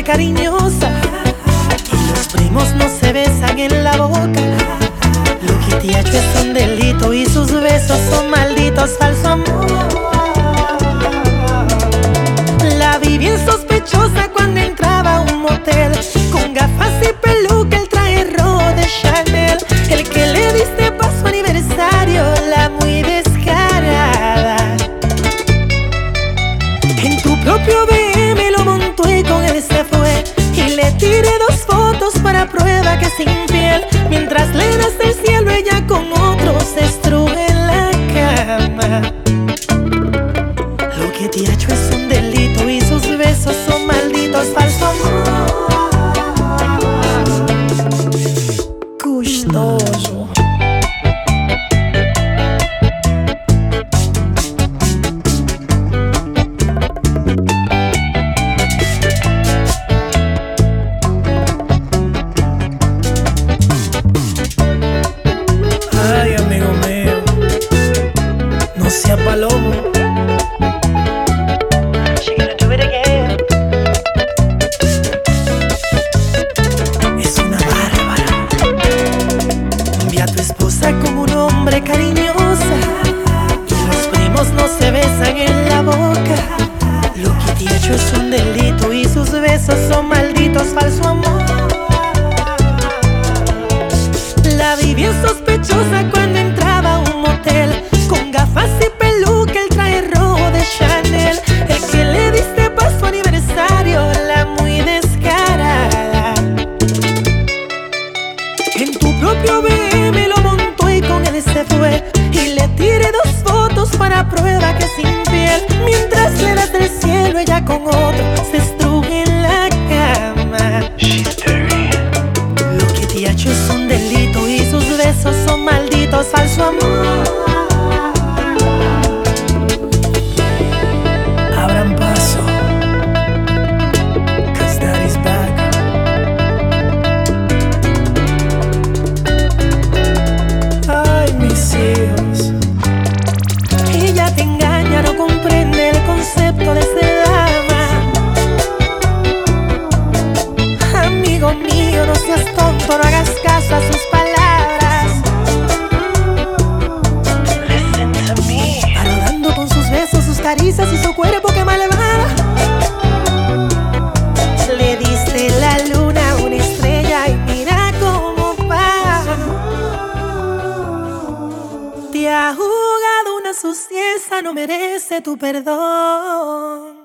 cariñosa y los primos no se besan en la boca. Lo que te ha hecho es un delito y sus besos son malditos, falso amor. La vi bien sospechosa cuando entraba a un motel, con gafas y peluca, el traje rojo de Chanel. El que le diste pa' su aniversario, la muy descarada. En tu propio BM lo montó y con él se fue, y le tiré 2 fotos para prueba que es infiel. Mientras le das del cielo, ella con otro se estruje en la cama. Lo que te ha hecho es un delito y sus besos son malditos, falso amor. Gustoso. Ay, amigo mío, no sea palomo. She gonna do it again. Es una bárbara. Vi a tu esposa como un hombre cariñosa y los primos no se besan en la boca. Lo que te ha hecho es un delito y sus besos son malditos, falso amor. La vi bien sospechosa cuando entraba a un motel, con gafas y peluca, el traje rojo de Chanel. El que le diste pa' su aniversario, la muy descarada. En tu propio BM lo montó y con él se fue, y le tiré 2 fotos para prueba que es infiel. Mientras le das del cielo, ella con otro se estruje en la cama. Lo que te ha hecho es un delito y sus besos son malditos, falso amor. Abran paso, 'cause daddy's back. Ay, mis hijos. Ella te engaña, no comprende el concepto de ser dama. Amigo mío, no seas tonto, no hagas caso a sus palabras. Listen to me. Rodando con sus besos, sus caricias y su cuerpo que malvada. Le diste la luna a una estrella y mira cómo va. Te ha jugado una suciedad, no merece tu perdón.